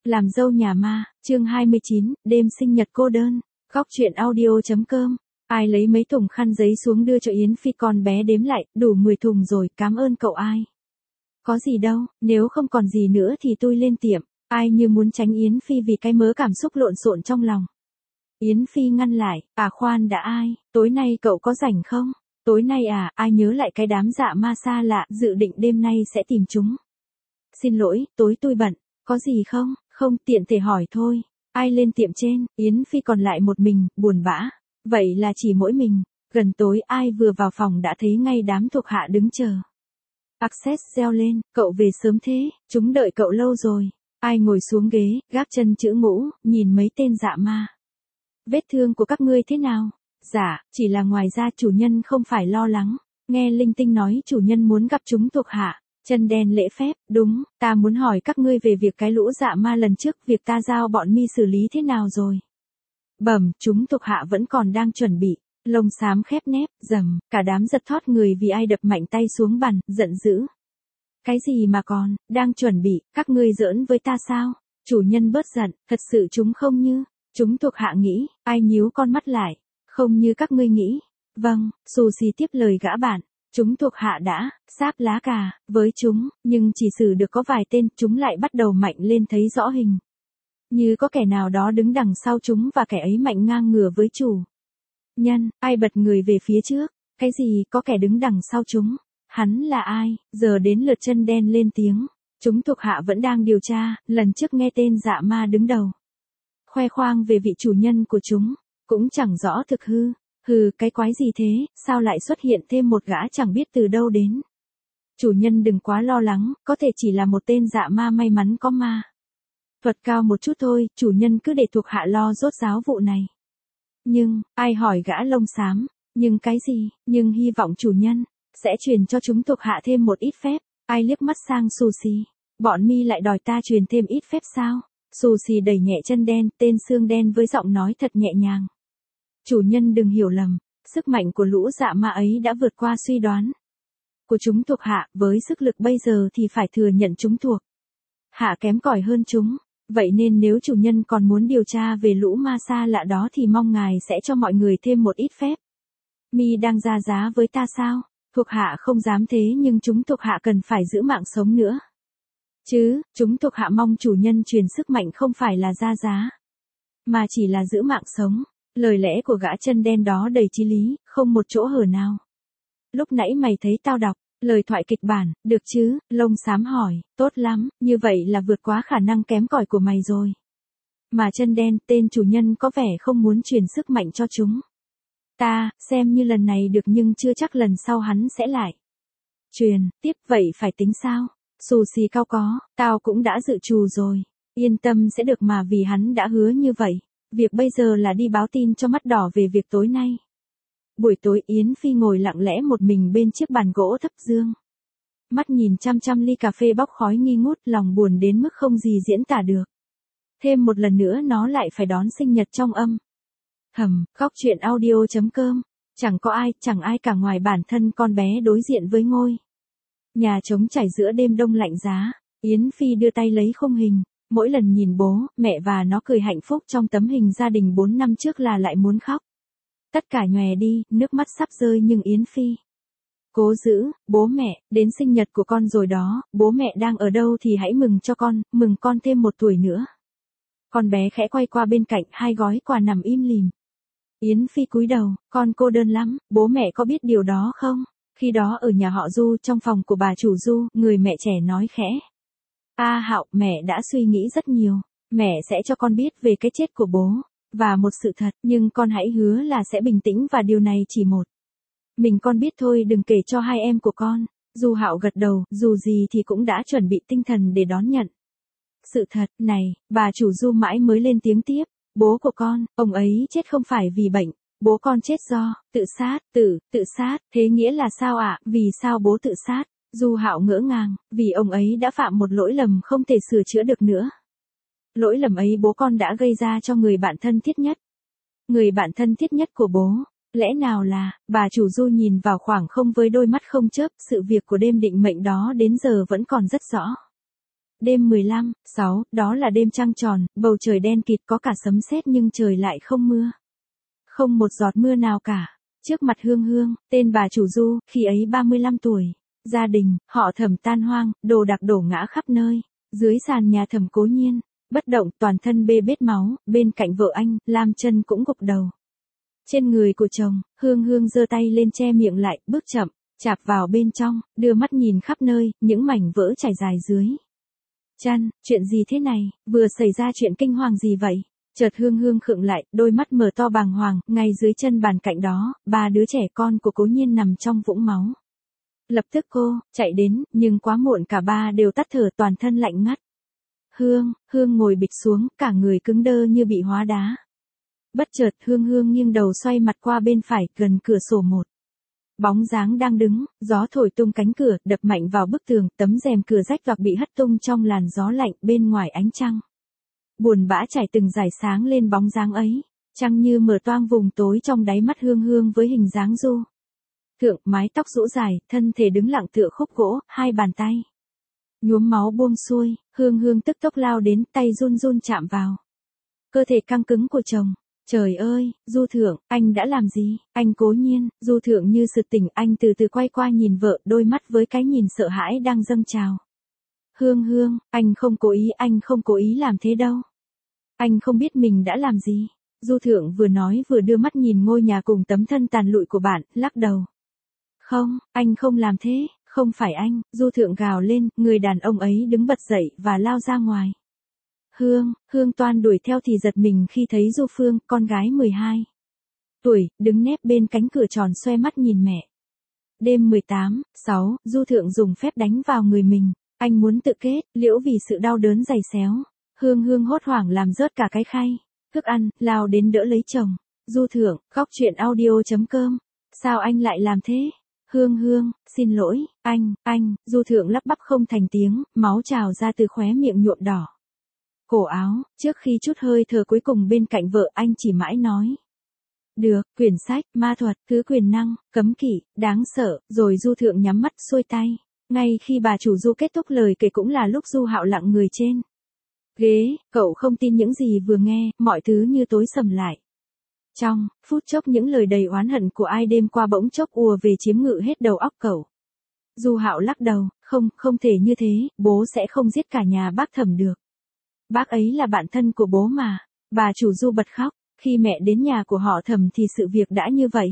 Làm dâu nhà ma, chương 29, đêm sinh nhật cô đơn. Góc truyện audio.com. Ai lấy mấy thùng khăn giấy xuống đưa cho Yến Phi, con bé đếm lại, đủ 10 thùng rồi, cảm ơn cậu Ai. Có gì đâu, nếu không còn gì nữa thì tôi lên tiệm. Ai như muốn tránh Yến Phi vì cái mớ cảm xúc lộn xộn trong lòng. Yến Phi ngăn lại, khoan đã Ai, tối nay cậu có rảnh không? Tối nay Ai nhớ lại cái đám dạ ma xa lạ, dự định đêm nay sẽ tìm chúng. Xin lỗi, tối tôi bận. Có gì không? Không, tiện thể hỏi thôi. Ai lên tiệm trên, Yến Phi còn lại một mình, buồn bã. Vậy là chỉ mỗi mình. Gần tối Ai vừa vào phòng đã thấy ngay đám thuộc hạ đứng chờ. Access reo lên, cậu về sớm thế, chúng đợi cậu lâu rồi. Ai ngồi xuống ghế, gác chân chữ ngũ, nhìn mấy tên dạ ma. Vết thương của các ngươi thế nào? Dạ, chỉ là ngoài ra chủ nhân không phải lo lắng. Nghe linh tinh nói chủ nhân muốn gặp chúng thuộc hạ. Chân đen lễ phép, đúng, ta muốn hỏi các ngươi về việc cái lũ dạ ma lần trước, việc ta giao bọn mi xử lý thế nào rồi? Bẩm, chúng thuộc hạ vẫn còn đang chuẩn bị. Lông xám khép nép, rầm, cả đám giật thót người vì Ai đập mạnh tay xuống bàn, giận dữ. Cái gì mà còn, đang chuẩn bị, các ngươi giỡn với ta sao? Chủ nhân bớt giận, thật sự chúng không như, chúng thuộc hạ nghĩ, Ai nhíu con mắt lại, không như các ngươi nghĩ. Vâng, xù xì tiếp lời gã bạn. Chúng thuộc hạ đã, sáp lá cà, với chúng, nhưng chỉ xử được có vài tên, chúng lại bắt đầu mạnh lên thấy rõ hình. Như có kẻ nào đó đứng đằng sau chúng và kẻ ấy mạnh ngang ngửa với chủ nhân. Ai bật người về phía trước, cái gì có kẻ đứng đằng sau chúng, hắn là ai? Giờ đến lượt chân đen lên tiếng. Chúng thuộc hạ vẫn đang điều tra, lần trước nghe tên dạ ma đứng đầu khoe khoang về vị chủ nhân của chúng, cũng chẳng rõ thực hư. Hừ, cái quái gì thế, sao lại xuất hiện thêm một gã chẳng biết từ đâu đến. Chủ nhân đừng quá lo lắng, có thể chỉ là một tên dạ ma may mắn có ma thuật cao một chút thôi, chủ nhân cứ để thuộc hạ lo rốt ráo vụ này. Nhưng, Ai hỏi gã lông xám, nhưng cái gì, nhưng hy vọng chủ nhân sẽ truyền cho chúng thuộc hạ thêm một ít phép. Ai liếc mắt sang xù xì, bọn mi lại đòi ta truyền thêm ít phép sao? Xù xì đẩy nhẹ chân đen, tên xương đen với giọng nói thật nhẹ nhàng. Chủ nhân đừng hiểu lầm, sức mạnh của lũ dạ ma ấy đã vượt qua suy đoán của chúng thuộc hạ, với sức lực bây giờ thì phải thừa nhận chúng thuộc hạ kém cỏi hơn chúng. Vậy nên nếu chủ nhân còn muốn điều tra về lũ ma xa lạ đó thì mong ngài sẽ cho mọi người thêm một ít phép. Mi đang ra giá với ta sao? Thuộc hạ không dám thế, nhưng chúng thuộc hạ cần phải giữ mạng sống nữa. Chứ, chúng thuộc hạ mong chủ nhân truyền sức mạnh không phải là ra giá, mà chỉ là giữ mạng sống. Lời lẽ của gã chân đen đó đầy chí lý, không một chỗ hở nào. Lúc nãy mày thấy tao đọc lời thoại kịch bản, được chứ? Lông xám hỏi, tốt lắm, như vậy là vượt quá khả năng kém cỏi của mày rồi. Mà chân đen, tên chủ nhân có vẻ không muốn truyền sức mạnh cho chúng ta, xem như lần này được nhưng chưa chắc lần sau hắn sẽ lại truyền tiếp, vậy phải tính sao? Xù xì cao có, tao cũng đã dự trù rồi, yên tâm sẽ được mà, vì hắn đã hứa như vậy. Việc bây giờ là đi báo tin cho mắt đỏ về việc tối nay. Buổi tối Yến Phi ngồi lặng lẽ một mình bên chiếc bàn gỗ thấp dương. Mắt nhìn chăm chăm ly cà phê bốc khói nghi ngút, lòng buồn đến mức không gì diễn tả được. Thêm một lần nữa nó lại phải đón sinh nhật trong âm thầm. Góc truyện audio.com. Chẳng có ai, chẳng ai cả ngoài bản thân con bé đối diện với ngôi nhà trống trải giữa đêm đông lạnh giá. Yến Phi đưa tay lấy khung hình. Mỗi lần nhìn bố, mẹ và nó cười hạnh phúc trong tấm hình gia đình 4 năm trước là lại muốn khóc. Tất cả nhòe đi, nước mắt sắp rơi nhưng Yến Phi cố giữ. Bố mẹ, đến sinh nhật của con rồi đó, bố mẹ đang ở đâu thì hãy mừng cho con, mừng con thêm 1 tuổi nữa. Con bé khẽ quay qua bên cạnh 2 gói quà nằm im lìm. Yến Phi cúi đầu, con cô đơn lắm, bố mẹ có biết điều đó không? Khi đó ở nhà họ Du, trong phòng của bà chủ Du, người mẹ trẻ nói khẽ. Hạo, mẹ đã suy nghĩ rất nhiều. Mẹ sẽ cho con biết về cái chết của bố. Và một sự thật, nhưng con hãy hứa là sẽ bình tĩnh và điều này chỉ một mình con biết thôi, đừng kể cho 2 em của con. Du Hạo gật đầu, dù gì thì cũng đã chuẩn bị tinh thần để đón nhận sự thật này. Bà chủ Du mãi mới lên tiếng tiếp. Bố của con, ông ấy chết không phải vì bệnh. Bố con chết do tự sát. Tự sát, thế nghĩa là sao ạ? Vì sao bố tự sát? Du Hạo ngỡ ngàng, vì ông ấy đã phạm một lỗi lầm không thể sửa chữa được nữa. Lỗi lầm ấy bố con đã gây ra cho người bạn thân thiết nhất. Người bạn thân thiết nhất của bố, lẽ nào là, bà chủ Du nhìn vào khoảng không với đôi mắt không chớp, sự việc của đêm định mệnh đó đến giờ vẫn còn rất rõ. Đêm 15/6, đó là đêm trăng tròn, bầu trời đen kịt có cả sấm sét nhưng trời lại không mưa. Không một giọt mưa nào cả. Trước mặt Hương Hương, tên bà chủ Du, khi ấy 35 tuổi. Gia đình, họ Thẩm tan hoang, đồ đạc đổ ngã khắp nơi. Dưới sàn nhà Thẩm Cố Nhiên, bất động, toàn thân bê bết máu, bên cạnh vợ anh, Lam Chân cũng gục đầu. Trên người của chồng, Hương Hương giơ tay lên che miệng lại, bước chậm, chạp vào bên trong, đưa mắt nhìn khắp nơi, những mảnh vỡ trải dài dưới chân. Chuyện gì thế này, vừa xảy ra chuyện kinh hoàng gì vậy? Chợt Hương Hương khựng lại, đôi mắt mở to bàng hoàng, ngay dưới chân bàn cạnh đó, ba đứa trẻ con của Cố Nhiên nằm trong vũng máu. Lập tức cô chạy đến, nhưng quá muộn, cả ba đều tắt thở, toàn thân lạnh ngắt. Hương ngồi bịch xuống, cả người cứng đơ như bị hóa đá. Bất chợt Hương nghiêng đầu xoay mặt qua bên phải, gần cửa sổ một bóng dáng đang đứng, gió thổi tung cánh cửa, đập mạnh vào bức tường, tấm rèm cửa rách toạc bị hất tung trong làn gió lạnh, bên ngoài ánh trăng buồn bã trải từng dải sáng lên bóng dáng ấy. Trăng như mở toang vùng tối trong đáy mắt Hương với hình dáng Du Thượng, mái tóc rũ dài, thân thể đứng lặng tựa khúc gỗ, hai bàn tay nhuốm máu buông xuôi. Hương tức tốc lao đến, tay run chạm vào cơ thể căng cứng của chồng. Trời ơi, Du Thượng, anh đã làm gì? Anh Cố Nhiên. Du Thượng như sực tỉnh, anh từ từ quay qua nhìn vợ, đôi mắt với cái nhìn sợ hãi đang dâng trào. Hương, anh không cố ý làm thế đâu. Anh không biết mình đã làm gì. Du Thượng vừa nói vừa đưa mắt nhìn ngôi nhà cùng tấm thân tàn lụi của bạn, lắc đầu. Không, anh không làm thế, không phải anh. Du Thượng gào lên, người đàn ông ấy đứng bật dậy và lao ra ngoài. Hương toan đuổi theo thì giật mình khi thấy Du Phương, con gái 12 tuổi, đứng nép bên cánh cửa tròn xoe mắt nhìn mẹ. Đêm 18/6, Du Thượng dùng phép đánh vào người mình. Anh muốn tự kết, liễu vì sự đau đớn dày xéo. Hương hốt hoảng làm rớt cả cái khay thức ăn, lao đến đỡ lấy chồng. Du Thượng, khóc chuyện audio.com. Sao anh lại làm thế? Hương, xin lỗi, anh. Du Thượng lắp bắp không thành tiếng, máu trào ra từ khóe miệng nhuộm đỏ cổ áo. Trước khi trút hơi thở cuối cùng bên cạnh vợ, anh chỉ mãi nói. Được, quyển sách, ma thuật, thứ quyền năng, cấm kỵ, đáng sợ. Rồi Du Thượng nhắm mắt xuôi tay. Ngay khi bà chủ Du kết thúc lời kể cũng là lúc Du Hạo lặng người trên ghế. Cậu không tin những gì vừa nghe, mọi thứ như tối sầm lại. Trong phút chốc những lời đầy oán hận của ai đêm qua bỗng chốc ùa về chiếm ngự hết đầu óc cậu. Du Hạo lắc đầu, không thể như thế, bố sẽ không giết cả nhà bác Thẩm được. Bác ấy là bạn thân của bố mà. Bà chủ Du bật khóc. Khi mẹ đến nhà của họ Thẩm thì sự việc đã như vậy.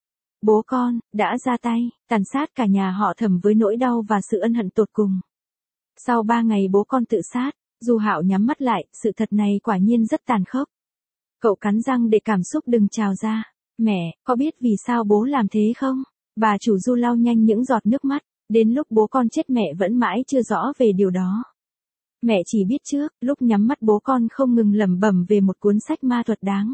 Bố con đã ra tay tàn sát cả nhà họ Thẩm với nỗi đau và sự ân hận tột cùng. Sau 3 ngày bố con tự sát. Du Hạo nhắm mắt lại, sự thật này quả nhiên rất tàn khốc. Cậu cắn răng để cảm xúc đừng trào ra. Mẹ, có biết vì sao bố làm thế không? Bà chủ Du lau nhanh những giọt nước mắt. Đến lúc bố con chết mẹ vẫn mãi chưa rõ về điều đó. Mẹ chỉ biết trước, lúc nhắm mắt bố con không ngừng lẩm bẩm về một cuốn sách ma thuật đáng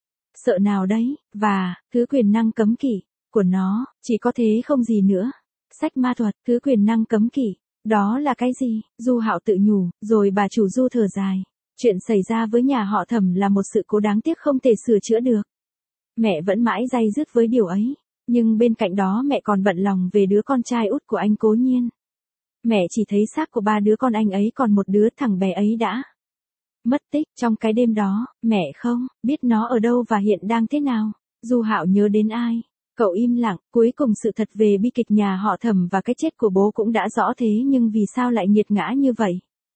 sợ nào đấy, và thứ quyền năng cấm kỵ của nó, chỉ có thế không gì nữa. Sách ma thuật, thứ quyền năng cấm kỵ, đó là cái gì? Du Hạo tự nhủ, rồi bà chủ Du thở dài. Chuyện xảy ra với nhà họ Thẩm là một sự cố đáng tiếc không thể sửa chữa được. Mẹ vẫn mãi day dứt với điều ấy, nhưng bên cạnh đó mẹ còn bận lòng về đứa con trai út của anh Cố Nhiên. Mẹ chỉ thấy xác của 3 đứa con anh ấy, còn một đứa thằng bé ấy đã mất tích trong cái đêm đó. Mẹ không biết nó ở đâu và hiện đang thế nào. Du Hạo nhớ đến ai? Cậu im lặng. Cuối cùng sự thật về bi kịch nhà họ Thẩm và cái chết của bố cũng đã rõ, thế nhưng vì sao lại nghiệt ngã như vậy?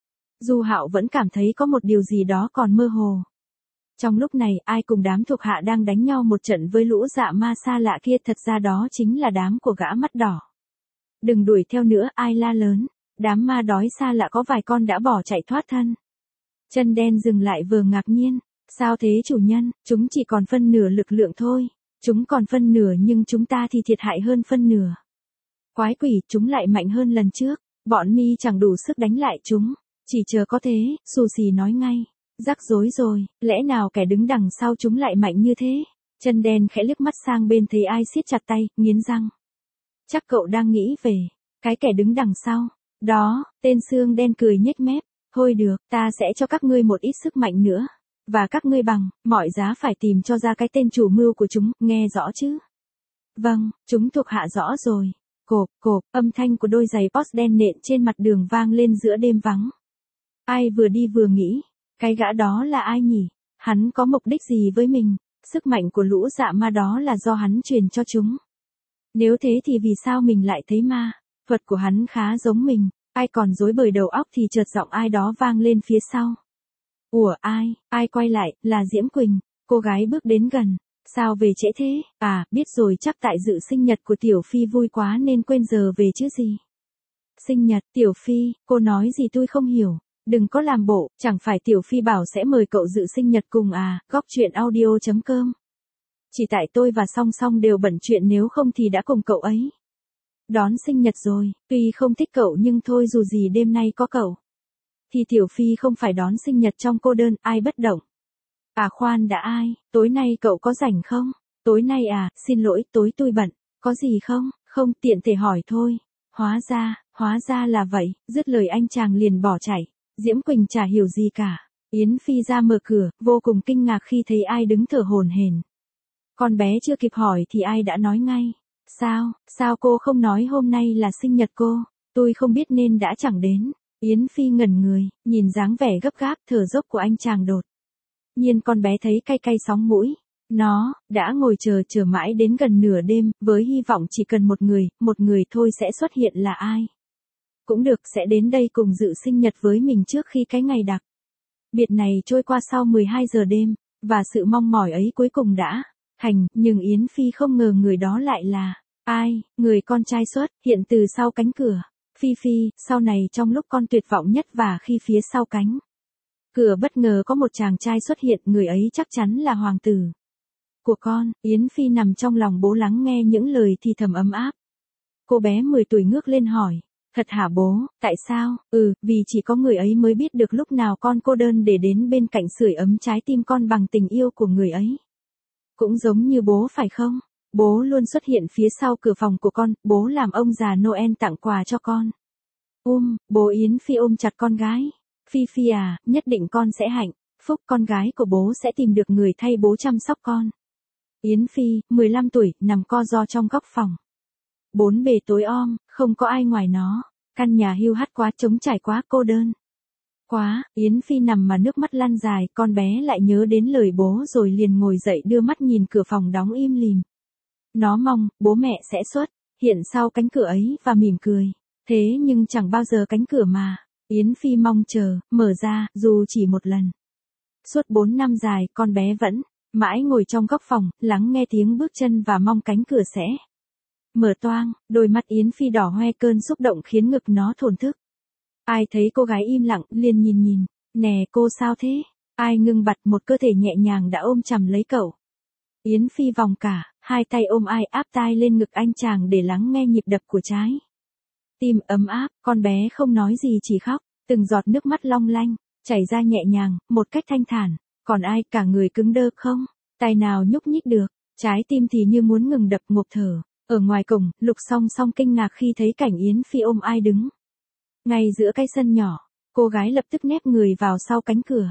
Du Hạo vẫn cảm thấy có một điều gì đó còn mơ hồ. Trong lúc này, ai cùng đám thuộc hạ đang đánh nhau một trận với lũ dạ ma xa lạ kia, thật ra đó chính là đám của gã mắt đỏ. Đừng đuổi theo nữa, ai la lớn. Đám ma đói xa lạ có vài con đã bỏ chạy thoát thân. Chân đen dừng lại vừa ngạc nhiên. Sao thế chủ nhân, chúng chỉ còn phân nửa lực lượng thôi. Chúng còn phân nửa nhưng chúng ta thì thiệt hại hơn phân nửa. Quái quỷ, chúng lại mạnh hơn lần trước. Bọn mi chẳng đủ sức đánh lại chúng. Chỉ chờ có thế, xù xì nói ngay. Rắc rối rồi, lẽ nào kẻ đứng đằng sau chúng lại mạnh như thế? Chân đen khẽ liếc mắt sang bên thấy ai siết chặt tay, nghiến răng. Chắc cậu đang nghĩ về cái kẻ đứng đằng sau. Đó, tên xương đen cười nhếch mép. Thôi được, ta sẽ cho các ngươi một ít sức mạnh nữa. Và các ngươi bằng mọi giá phải tìm cho ra cái tên chủ mưu của chúng, nghe rõ chứ? Vâng, chúng thuộc hạ rõ rồi. Cộp, âm thanh của đôi giày post đen nện trên mặt đường vang lên giữa đêm vắng. Ai vừa đi vừa nghĩ, cái gã đó là ai nhỉ? Hắn có mục đích gì với mình? Sức mạnh của lũ dạ ma đó là do hắn truyền cho chúng. Nếu thế thì vì sao mình lại thấy ma? Thuật của hắn khá giống mình, ai còn rối bời đầu óc thì chợt giọng ai đó vang lên phía sau. Ủa ai quay lại, là Diễm Quỳnh, cô gái bước đến gần. Sao về trễ thế? À, biết rồi, chắc tại dự sinh nhật của Tiểu Phi vui quá nên quên giờ về chứ gì. Sinh nhật, Tiểu Phi, cô nói gì tôi không hiểu. Đừng có làm bộ, chẳng phải Tiểu Phi bảo sẽ mời cậu dự sinh nhật cùng à, góc chuyện audio.com. Chỉ tại tôi và Song Song đều bận chuyện, nếu không thì đã cùng cậu ấy đón sinh nhật rồi, tuy không thích cậu nhưng thôi, dù gì đêm nay có cậu thì Tiểu Phi không phải đón sinh nhật trong cô đơn, ai bất động. À khoan đã, ai, tối nay cậu có rảnh không? Tối nay à, xin lỗi, tối tôi bận, có gì không? Không, tiện thể hỏi thôi. Hóa ra là vậy, dứt lời anh chàng liền bỏ chạy. Diễm Quỳnh chả hiểu gì cả. Yến Phi ra mở cửa, vô cùng kinh ngạc khi thấy ai đứng thở hổn hển. Con bé chưa kịp hỏi thì ai đã nói ngay. Sao cô không nói hôm nay là sinh nhật cô? Tôi không biết nên đã chẳng đến. Yến Phi ngẩn người, nhìn dáng vẻ gấp gáp thở dốc của anh chàng đột nhiên con bé thấy cay cay sóng mũi. Nó đã ngồi chờ mãi đến gần nửa đêm, với hy vọng chỉ cần một người thôi sẽ xuất hiện, là ai cũng được, sẽ đến đây cùng dự sinh nhật với mình trước khi cái ngày đặc biệt này trôi qua sau 12 giờ đêm, và sự mong mỏi ấy cuối cùng đã thành, nhưng Yến Phi không ngờ người đó lại là ai, người con trai xuất hiện từ sau cánh cửa. Phi, sau này trong lúc con tuyệt vọng nhất và khi phía sau cánh cửa bất ngờ có một chàng trai xuất hiện, người ấy chắc chắn là hoàng tử của con. Yến Phi nằm trong lòng bố lắng nghe những lời thì thầm ấm áp. Cô bé 10 tuổi ngước lên hỏi, thật hả bố, tại sao? Vì chỉ có người ấy mới biết được lúc nào con cô đơn để đến bên cạnh sưởi ấm trái tim con bằng tình yêu của người ấy. Cũng giống như bố phải không? Bố luôn xuất hiện phía sau cửa phòng của con, bố làm ông già Noel tặng quà cho con. Bố. Yến Phi ôm chặt con gái. Phi à, nhất định con sẽ hạnh phúc, con gái của bố sẽ tìm được người thay bố chăm sóc con. Yến Phi, 15 tuổi, nằm co ro trong góc phòng. Bốn bề tối om, không có ai ngoài nó. Căn nhà hiu hắt quá, trống trải quá, cô đơn quá. Yến Phi nằm mà nước mắt lăn dài, con bé lại nhớ đến lời bố rồi liền ngồi dậy đưa mắt nhìn cửa phòng đóng im lìm. Nó mong bố mẹ sẽ xuất hiện sau cánh cửa ấy và mỉm cười. Thế nhưng chẳng bao giờ cánh cửa mà Yến Phi mong chờ mở ra, dù chỉ một lần. Suốt 4 năm dài, con bé vẫn mãi ngồi trong góc phòng, lắng nghe tiếng bước chân và mong cánh cửa sẽ mở toang. Đôi mắt Yến Phi đỏ hoe, cơn xúc động khiến ngực nó thổn thức. Ai thấy cô gái im lặng, liền nhìn. Nè cô, sao thế? Ai ngưng bặt, một cơ thể nhẹ nhàng đã ôm chầm lấy cậu. Yến Phi vòng cả hai tay ôm ai, áp tai lên ngực anh chàng để lắng nghe nhịp đập của trái tim ấm áp. Con bé không nói gì, chỉ khóc, từng giọt nước mắt long lanh chảy ra nhẹ nhàng, một cách thanh thản. Còn ai, cả người cứng đơ, không tài nào nhúc nhích được, trái tim thì như muốn ngừng đập, ngộp thở. Ở ngoài cổng, Lục Song Song kinh ngạc khi thấy cảnh Yến Phi ôm ai đứng ngay giữa cái sân nhỏ. Cô gái lập tức nép người vào sau cánh cửa.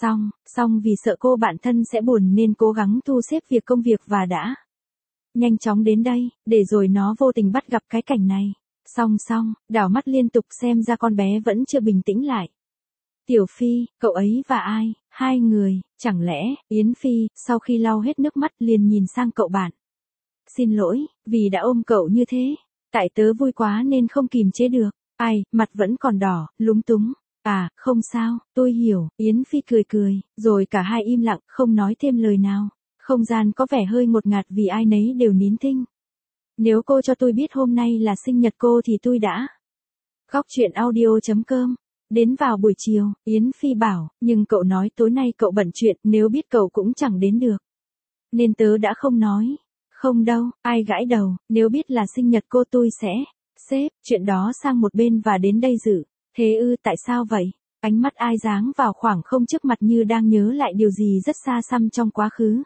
Song vì sợ cô bạn thân sẽ buồn nên cố gắng thu xếp công việc và đã nhanh chóng đến đây, để rồi nó vô tình bắt gặp cái cảnh này. Song đảo mắt liên tục, xem ra con bé vẫn chưa bình tĩnh lại. Tiểu Phi, cậu ấy và ai? Hai người, chẳng lẽ? Yến Phi, sau khi lau hết nước mắt, liền nhìn sang cậu bạn. Xin lỗi, vì đã ôm cậu như thế. Tại tớ vui quá nên không kìm chế được. Ai, mặt vẫn còn đỏ, lúng túng. À, không sao, tôi hiểu. Yến Phi cười, rồi cả hai im lặng, không nói thêm lời nào. Không gian có vẻ hơi ngột ngạt vì ai nấy đều nín thinh. Nếu cô cho tôi biết hôm nay là sinh nhật cô thì tôi đã. Góc chuyện audio.com. Đến vào buổi chiều, Yến Phi bảo, nhưng cậu nói tối nay cậu bận chuyện, nếu biết cậu cũng chẳng đến được. Nên tớ đã không nói. Không đâu, ai gãi đầu, nếu biết là sinh nhật cô tôi sẽ xếp chuyện đó sang một bên và đến đây dự. Thế tại sao vậy? Ánh mắt ai giáng vào khoảng không trước mặt như đang nhớ lại điều gì rất xa xăm trong quá khứ.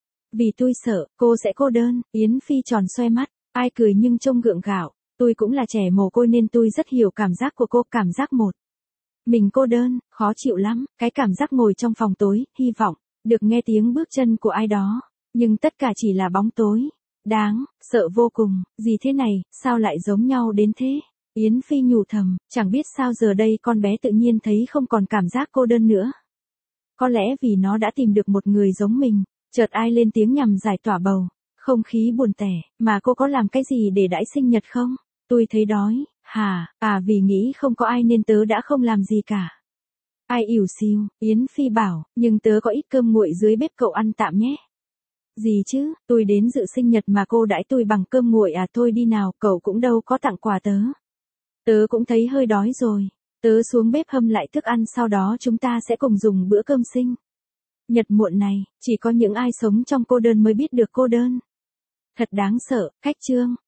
Vì tôi sợ, cô sẽ cô đơn. Yến Phi tròn xoe mắt, ai cười nhưng trông gượng gạo. Tôi cũng là trẻ mồ côi nên tôi rất hiểu cảm giác của cô, cảm giác một mình cô đơn, khó chịu lắm. Cái cảm giác ngồi trong phòng tối, hy vọng được nghe tiếng bước chân của ai đó, nhưng tất cả chỉ là bóng tối. Đáng sợ vô cùng. Gì thế này, sao lại giống nhau đến thế? Yến Phi nhủ thầm, chẳng biết sao giờ đây con bé tự nhiên thấy không còn cảm giác cô đơn nữa. Có lẽ vì nó đã tìm được một người giống mình. Chợt ai lên tiếng nhằm giải tỏa bầu không khí buồn tẻ, mà cô có làm cái gì để đãi sinh nhật không? Tôi thấy đói. Hả, vì nghĩ không có ai nên tớ đã không làm gì cả. Ai ỉu xìu, Yến Phi bảo, nhưng tớ có ít cơm nguội dưới bếp cậu ăn tạm nhé. Gì chứ, tôi đến dự sinh nhật mà cô đãi tôi bằng cơm nguội thôi đi nào, cậu cũng đâu có tặng quà tớ. Tớ cũng thấy hơi đói rồi. Tớ xuống bếp hâm lại thức ăn sau đó chúng ta sẽ cùng dùng bữa cơm sinh nhật muộn này, chỉ có những ai sống trong cô đơn mới biết được cô đơn. Thật đáng sợ, Khách Trương.